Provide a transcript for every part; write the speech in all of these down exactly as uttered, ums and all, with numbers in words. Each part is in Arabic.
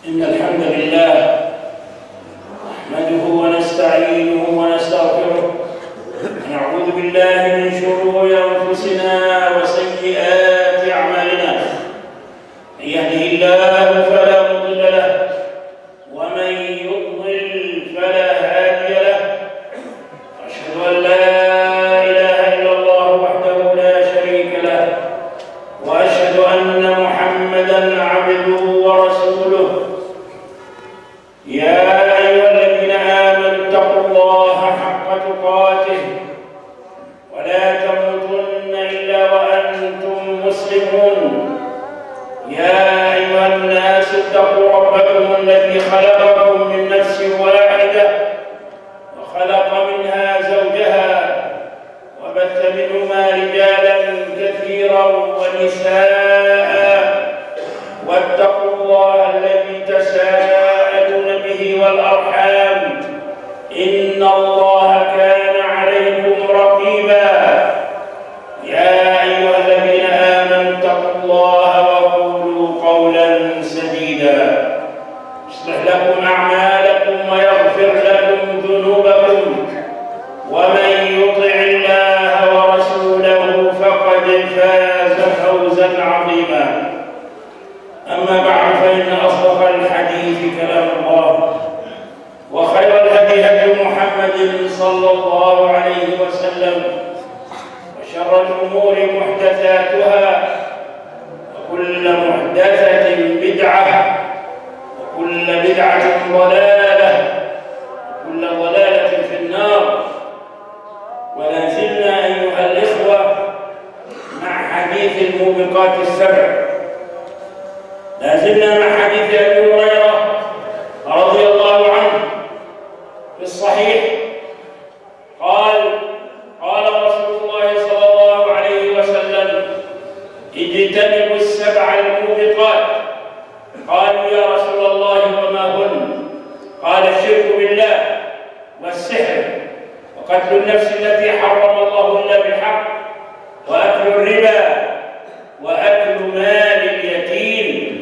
إن الحمد لله نحمده ونستعينه ونستغفره ونعوذ بالله من شرور أنفسنا وسيئات أعمالنا. من يهده الله فلا مضل له ومن يضلل فلا هادي له. أشهد أن لا إله إلا الله وحده لا شريك له وأشهد أن محمدًا عبده ورسوله. يا أيها الذين آمنوا اتقوا الله حق تقاته ولا تموتن إلا وأنتم مسلمون. يا أيها الناس اتقوا ربكم الذي خلقكم من نفس واحدة وخلق منها زوجها وبث منهما رجالا كثيرا ونساء واتقوا الله الذي تساءلون به والأرحام إن الله كان عليكم رقيبا. يا أيها الذين آمنوا اتقوا الله وقولوا قولا سديدا يصلح لكم أعمالكم ويغفر لكم ذنوبكم ومن يطع الله ورسوله فقد فاز فوزا عظيما. أما بعد فإن أصدق الحديث كلام الله وخير الهدي هدي محمد صلى الله عليه وسلم وشر الأمور محدثاتها وكل محدثة بدعة وكل بدعة ضلالة وكل ضلالة في النار. ولا زلنا أيها الإخوة مع حديث الموبقات السبع. لا زلنا مع حديث أبي هريرة رضي الله عنه في الصحيح قال قال رسول الله صلى الله عليه وسلم: اجتنبوا السبع الموبقات. قالوا: يا رسول الله وما هن؟ قال: الشرك بالله والسحر وقتل النفس التي حرم الله إلا بالحق وأكل الربا وأكل مال اليتيم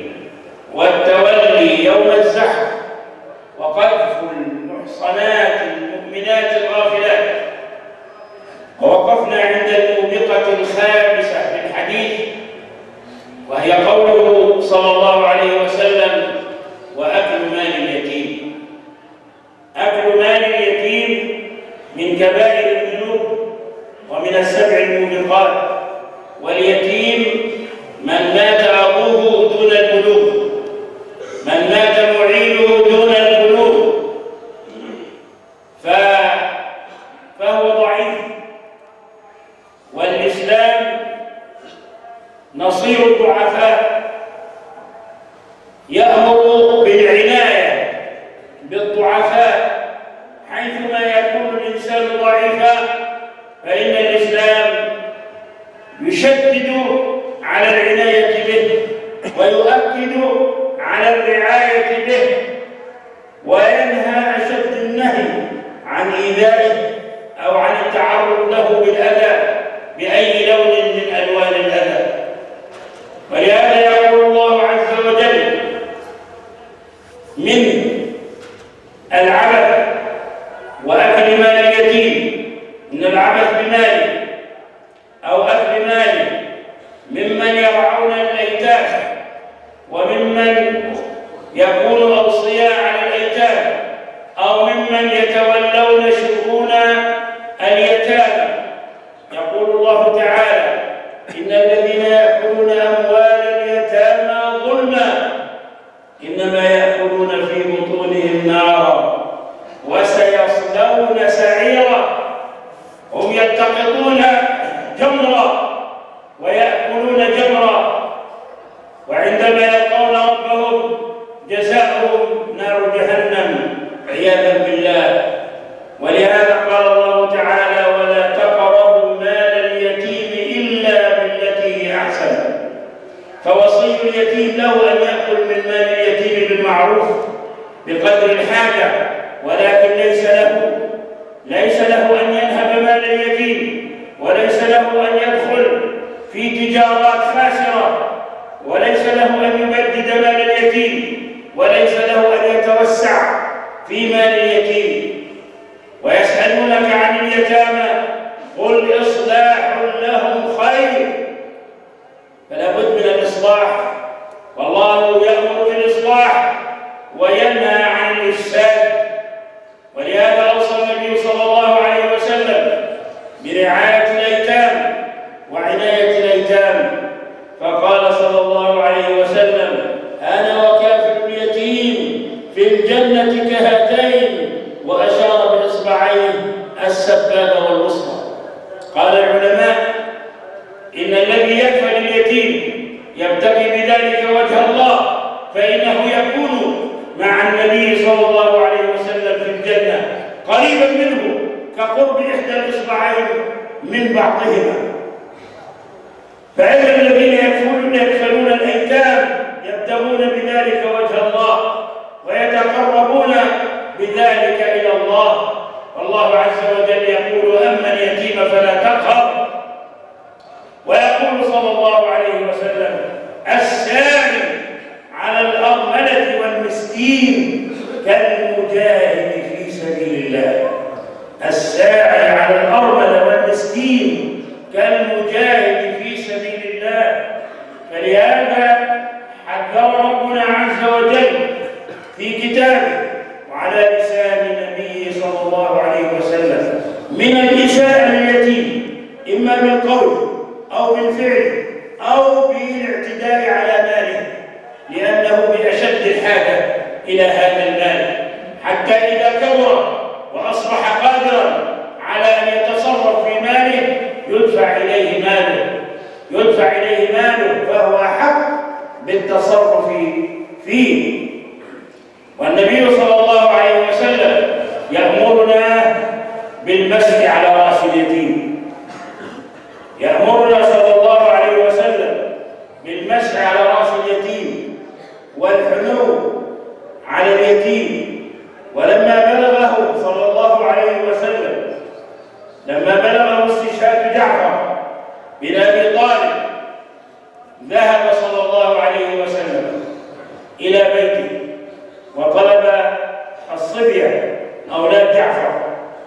والتولي يوم الزحف وقذف المحصنات المؤمنات الغافلات. ووقفنا عند الموبقة الخامسة في الحديث وهي قوله صلى الله عليه وسلم: وأكل مال اليتيم. أكل مال اليتيم من كبائر الذنوب ومن السبع الموبقات. واليتيم من مات أبوه دون البلوغ، من مات معينه دون البلوغ فهو ضعيف. والإسلام نصير الضعفاء، يأمر بالعناية بالضعفاء. حيثما يكون الإنسان ضعيفا فإن الإسلام يشدد على العناية به ويؤكد على الرعاية به وينهى أشد النهي عن إيذائه أو عن التعرض له بالأذى بأي لون من ألوان الأذى. ولهذا يقول الله عز وجل: من العبث وأكل مال اليتيم، إن العبث بماله أو أكل ماله ممن يرعون الأيتام وممن يكون أوصياء على الأيتام أو ممن يتولون شؤون اليتامى. يقول الله تعالى: إن الذين يأكلون أموال اليتامى ظلما إنما يأكلون في بطونهم نارا وسيصلون سعيرا. هم يلتقطون جمرا ويأكلون جمرا وعندما يلقون ربهم جزاؤهم نار جهنم عياذا بالله. ولهذا قال الله تعالى: ولا تقربوا مال اليتيم إلا بالتي هي أحسن. فوصي اليتيم له أن يأكل من مال اليتيم بالمعروف بقدر الحاجة، ولكن ليس له ليس له أن ينهب مال اليتيم، وليس له أن يدخل في تجارات خاسرة، وليس له أن يبدد مال اليتيم، وليس له أن يتوسع في مال اليتيم. ويسألونك عن اليتامى قل إصلاح لهم خير. فلا بد من الإصلاح، والله يأمر بالإصلاح وينهى عن الإفساد. ولهذا أوصى النبي صلى الله عليه وسلم برعاية الأيتام وعناية الأيتام، فقال صلى الله عليه وسلم: أنا وكافل اليتيم في الجنة كهاتين، وأشار بإصبعيه السبابة والوسطى. قال العلماء: إن الذي يكفل اليتيم يبتغي بذلك وجه الله فإنه يكون مع النبي صلى الله عليه وسلم في الجنة قريبا منه كقرب إحدى الإصبعين من بعضهما. فإن الذين يكفلون يكفلون الأيتام يبتغون بذلك وجه الله ويتقربون بذلك إلى الله. والله عز وجل يقول: أما اليتيم فلا تقهر. ويقول صلى الله عليه وسلم: الساعي على الأرملة والمسكين كالمجاهد في سبيل الله. الساعي على الأرملة والمسكين كالمجاهد في سبيل الله. فلهذا حذر ربنا عز وجل في كتابه وعلى لسان نبيه صلى الله عليه وسلم من الإساءة لليتيم، إما بالقول أو بالفعل أو بالاعتداء على ماله، لأنه بأشد الحاجة إلى هذا المال، حتى إذا كبر وأصبح قادرا على أن يتصرف في ماله يدفع إليه ماله يدفع إليه ماله فهو أحق بالتصرف فيه. والنبي صلى الله عليه وسلم يأمرنا بالمسح على رأس اليتيم. يأمرنا صلى الله عليه وسلم بالمسح على رأس اليتيم والحنو على اليتيم. ولما بلغه صلى الله عليه وسلم لما بلغه استشهاد جعفر بن أبي طالب ذهب صلى الله عليه وسلم إلى بيته وطلب الصبية أولاد جعفر،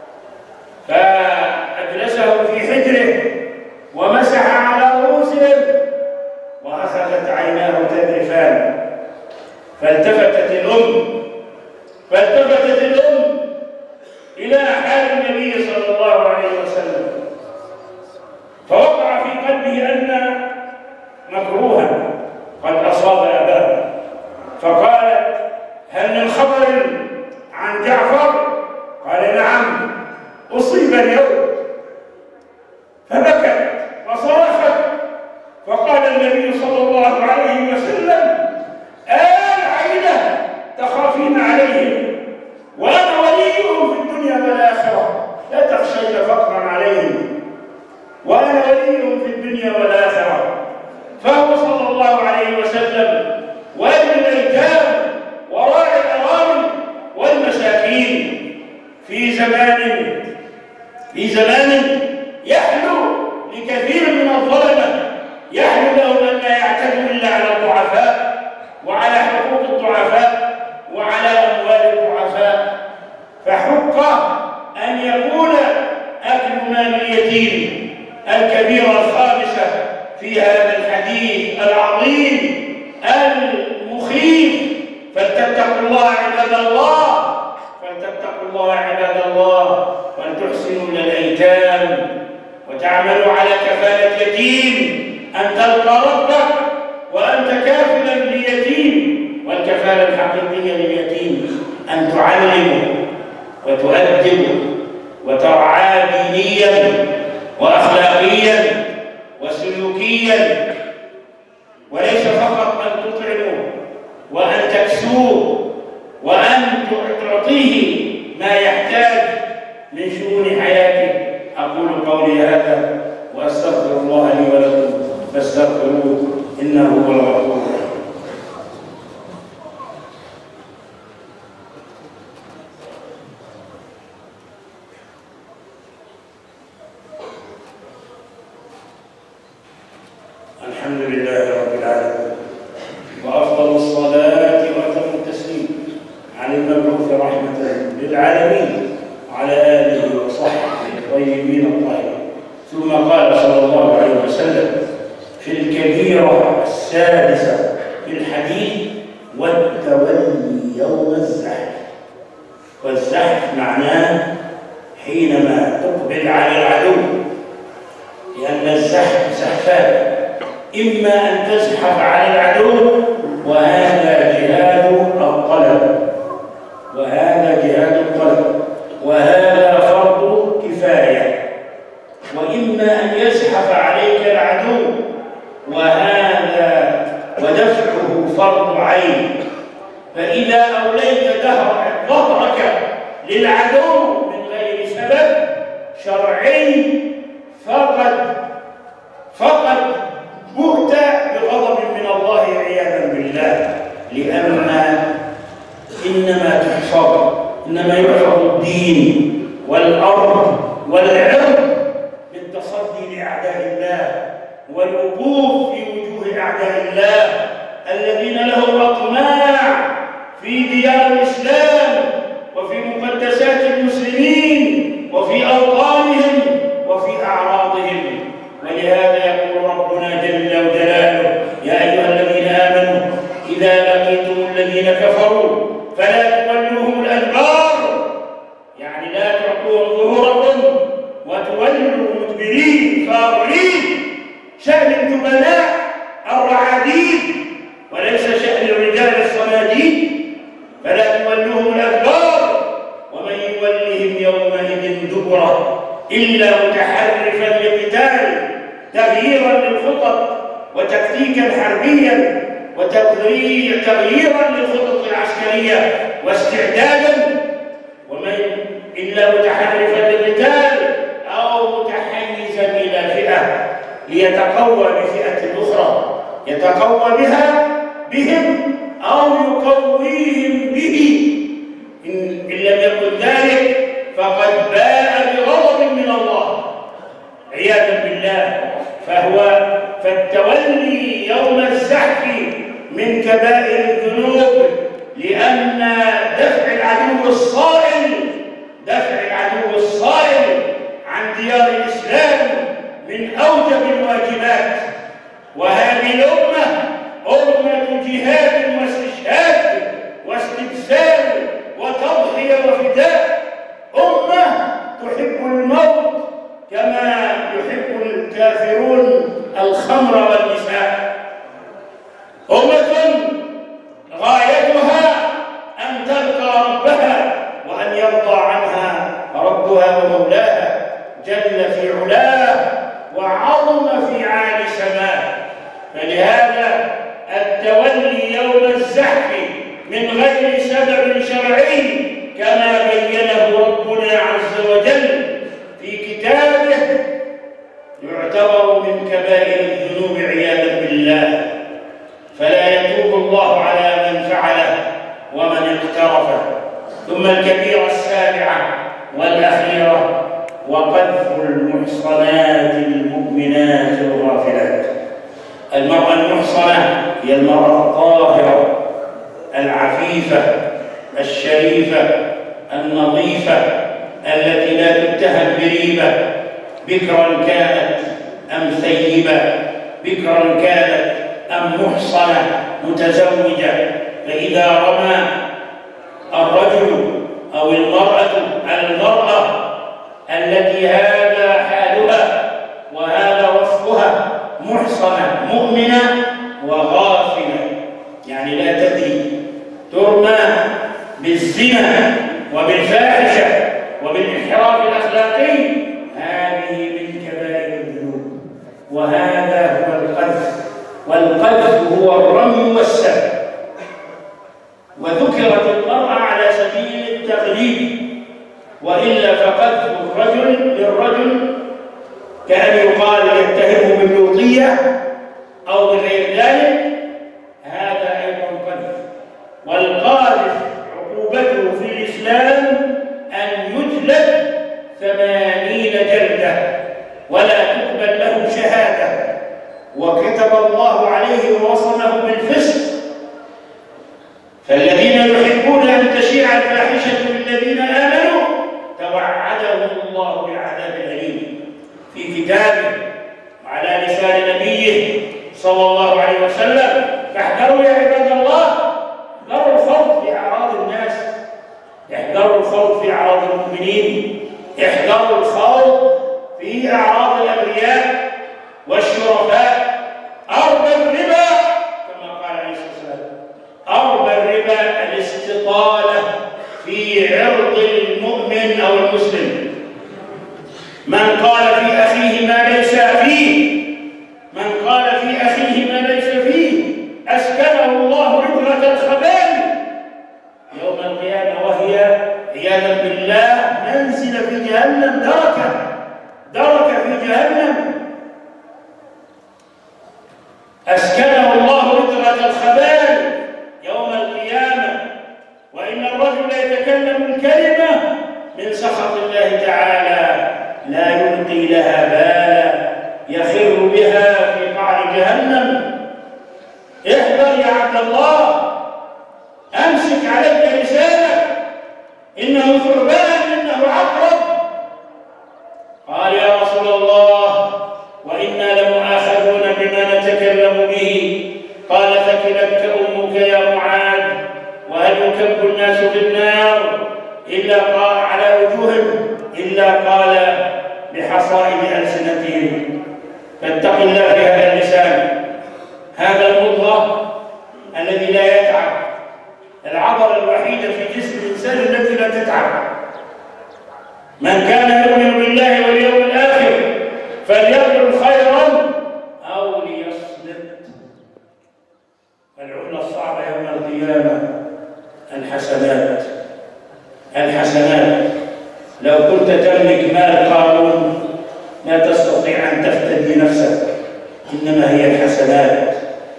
فأجلسهم في حجره ومسح على رؤوسهم وأخذت عيناه تذرفان. فالتفتت الأم فالتفتت الأم إلى حال النبي صلى الله عليه وسلم، فوقع في قلبه أن مكروها قد أصاب أباه، فقالت: هل من خبر عن جعفر؟ قال: نعم، أصيب اليوم. فبكت وصرخت، فقال النبي صلى الله عليه وسلم: آل عينة تخافين عليهم وأنا وليهم في الدنيا والآخرة، لا تخشين فقرا عليهم وأنا وليهم في الدنيا والآخرة. فهو صلى الله عليه وسلم والي الأيتام وراعي الأرامل والمساكين في زمان في زمان يحلو لكثير من الظلمة يحلو لهم أن لا يعتدوا إلا على الضعفاء وعلى حقوق الضعفاء وعلى أموال الضعفاء. فحق أن يكون أكل مال اليتيم الكبيرة الخامسة في هذا الحديث العظيم المخيف. فلتتقوا الله عباد الله فلتتقوا الله عباد الله ولتحسنوا إلى الأيتام وتعملوا على كفالة يتيم، أن تلقى ربك وأنت كافلا لليتيم. والكفالة الحقيقية لليتيم أن تعلمه وتؤدبه وترعاه دينيا وأخلاقيا وسلوكيا، وليس فقط أن تطعمه وأن تكسوه وأن تعطيه ما يحتاج من شؤون حياته. أقول قولي هذا وأستغفر الله لي ولكم فاستغفروه إنه هو الغفور الرحيم. الحمد لله رب العالمين، وأفضل الصلاة وأتم التسليم العالمين وعلى آله وصحبه الطيبين الطاهرين. ثم قال صلى الله عليه وسلم في الكبيرة السادسة في الحديث: والتولي يوم الزحف. والزحف معناه حينما تقبل على العدو، لأن الزحف زحفان: إما أن تزحف على العدو وهذا جهاد الطلب، وهذا جهاد الطلب وهذا فرض كفاية، وإما أن يزحف عليك العدو وهذا ودفعه فرض عين. فإذا أوليت ظهرك للعدو من غير سبب شرعي فقد فقد بهت بغضب من الله عياذا بالله، لأن إنما تحفظ إنما يحفظ الدين والأرض والعرض بالتصدي لأعداء الله والوقوف في وجوه أعداء الله الذين لهم أطماع في ديار الإسلام وفي مقدسات المسلمين وفي أوطانهم وفي أعراضهم. ولهذا يقول ربنا جل جلاله: يا أيها الذين آمنوا إذا لقيتم الذين كفروا فلا تولوهم الأدبار، يعني لا تعطوهم ظهوركم وتولوا مدبرين فاضلين. شأن الجبناء الرعاديد وليس شأن الرجال الصناديد. فلا تولوهم الأدبار ومن يولهم يومئذ دبره إلا متحرفا لقتال تغييرا للخطط وتكتيكا حربيا وتغييرا للخطط العسكرية واستعدادا، ومن إلا متحرفا للقتال أو متحيزا إلى فئة ليتقوى بفئة أخرى يتقوى بها بهم أو يقويهم به. إن, إن لم يكن ذلك فقد باء بغضب من الله عياذا بالله. فهو فالتولي يوم الزحف من كبائر الذنوب، لأن دفع العدو الصائل دفع العدو الصائل عن ديار الإسلام من أوجب الواجبات. وهذه الأمة أمة جهاد واستشهاد واستبسال وتضحية وفداء، أمة تحب الموت كما يحب الكافرون الخمر والنساء، أمة غايتها أن تلقى ربها وأن يرضى عنها ربها ومولاها جل في علاه وعظم في عالي سماه. فلهذا التولي يوم الزحف من غير سبب شرعي كما بينه ربنا عز وجل في كتابه يعتبر من كبائر الذنوب عياذا بالله. فلا يتوب الله على من فعله ومن اقترفه. ثم الكبيرة السابعة والأخيرة: وقذف المحصنات المؤمنات الغافلات. المرأة المحصنة هي المرأة الطاهرة العفيفة الشريفة النظيفة التي لا تتهم بريبة، بكرا كانت أم ثيبة، بكرا كانت أم محصنة متزوجة. فإذا رمى الرجل أو المرأة المرأة التي هذا حالها وهذا وصفها محصنة مؤمنة وغافلة، يعني لا تدري، ترمى بالزنا وبالفاحشة وبالانحراف الأخلاقي، هذه من كبائر الذنوب. وهذا هو القذف، والقذف هو الرمي والسب. وذكرت المرأة على سبيل التغليب، وإلا فقذف الرجل للرجل كأن يقال يتهمه باللوطية أو بغير ذلك، هذا أيضا قذف. والقاذف عقوبته في الإسلام أن يجلد ثمانين جلدة ولا تقبل له شهادة، وكتب الله عليه ووصمه بالفسق. فالذين يحبون أن تشيع الفاحشة في الذين آمنوا احذروا الخوض في أعراض المؤمنين، احذروا الخوض في أعراض الأبرياء والشرفاء. أربى الربا كما قال عليه الصلاة والسلام، أربى الربا الاستطالة في عرض المؤمن أو المسلم. من قال في أخيه ما ليس فيه، من قال في أخيه ما ليس فيه أسكنه الله رجرة الخبال يوم القيامة، وهي عياذا بالله منزل في جهنم، دركة دركة في جهنم، أسكنه الله رجرة الخبال يوم القيامة. وإن الرجل يتكلم الكلمة من سخط الله تعالى لا يلقي لها بالا، يخر بها في قعر جهنم. احذر يا عبد الله، أمسك عليك لسانك، إنه ثعبان إنه عقرب. قال يا رسول الله وإنا لمؤاخذون بما نتكلم به. قال فكلتك أمك يا معاذ، وهل يكب الناس في النار إلا قال على وجوههم إلا قال بحصائد ألسنتهم. فاتق الله في هذا اللسان، هذا المضغة الذي لا يتعب، العضلة الوحيدة في جسم الإنسان التي لا تتعب. من كان يؤمن بالله واليوم الآخر فليقل خيرا أو ليصمت. العملة الصعبة يوم القيامة الحسنات. الحسنات لو كنت تملك مال قارون لا تستطيع أن تفتدي نفسك، إنما هي الحسنات.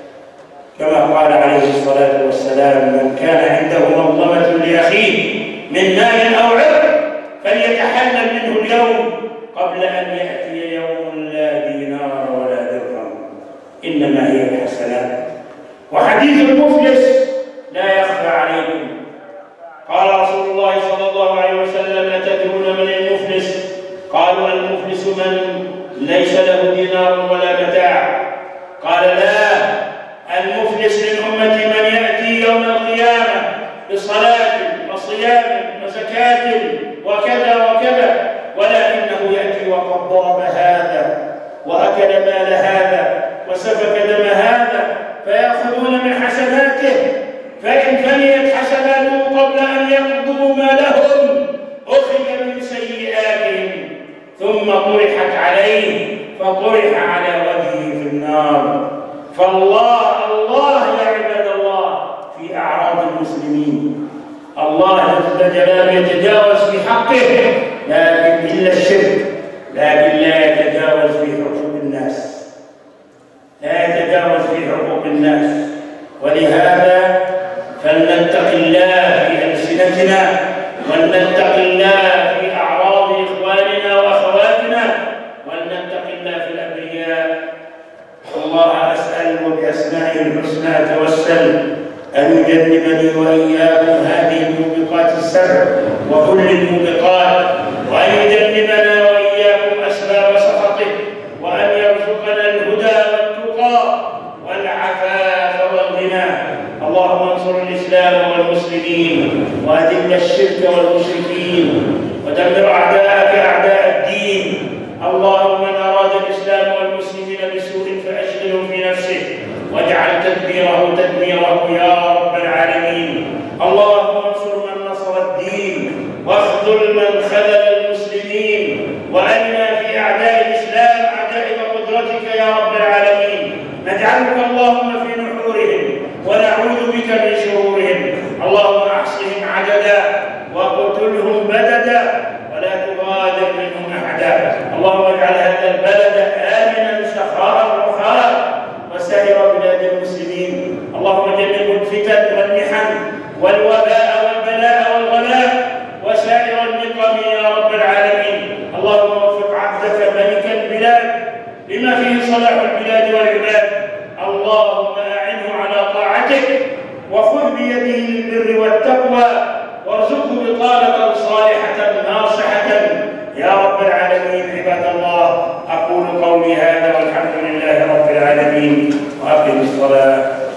كما قال عليه الصلاة والسلام من كان عنده مظلمة لأخيه من مال أو عرض فليتحلل منه اليوم قبل أن يأتي يوم لا دينار ولا درهم، إنما هي الحسنات. وحديث المفلس لا يخفى عليكم. قال رسول الله صلى الله عليه وسلم أتدرون من المفلس؟ قالوا المفلس من ليس له دينار ولا متاع. قال لا، المفلس من أمتي من يأتي يوم القيامة بصلاة وصيام وزكاة وكذا وكذا، ولكنه يأتي وقد ضرب هذا وأكل مال هذا وسفك دم هذا، فيأخذون من حسناته، فإن فنيت حسناته قبل أن يقضوا مالهم أخذ من سيئاتهم ثم طرحت عليه فطرح على وجهه في النار. فالله الله يا عباد الله في أعراض المسلمين، الله جل جلاله يتجاوز في حقه لكن إلا الشرك، لكن لا يتجاوز في حقوق الناس، لا يتجاوز في حقوق الناس. ولهذا فلنتق الله في ألسنتنا، ولنتق الله في أعراض إخواننا وأخواتنا، ولنتق الله في الأبرياء. الله أسأل وبأسمائه الحسنى أتوسل أن يجنبني وإياكم هذه الموبقات السبع وكل الموبقات، وأن يجنبنا وإياكم أسباب سخطه، وأن يرزقنا الهدى والتقى والعفاف والغنى. اللهم انصر الإسلام والمسلمين وأذل الشرك والمشركين ودمر أعداءك أعداء الدين. اللهم من أراد الإسلام والمسلمين بسوء فأشغله في نفسه واجعل تدبيره تدميره يا رب العالمين. اللهم انصر من نصر الدين واخذل من خذل المسلمين، وأرنا في أعداء الإسلام عجائب قدرتك يا رب العالمين. نجعلك اللهم في نحورهم ونعوذ بك من شرورهم. اللهم احصهم عددا وقتلهم بددا ولا تغادر منهم احدا. اللهم اجعل هذا البلد امنا سخاء رخاء وسائر بلاد المسلمين. اللهم جنبوا الفتن والمحن والوباء والبلاء والغلاء وسائر النقم يا رب العالمين. اللهم وفق عبدك ملك البلاد لما فيه صلاح البلاد والعباد. اللهم اعنه على طاعتك وخذ بيده للبر والتقوى وارزقه بطانة صالحة ناصحة يا رب العالمين. عباد الله، أقول قولي هذا والحمد لله رب العالمين وأقم الصلاة.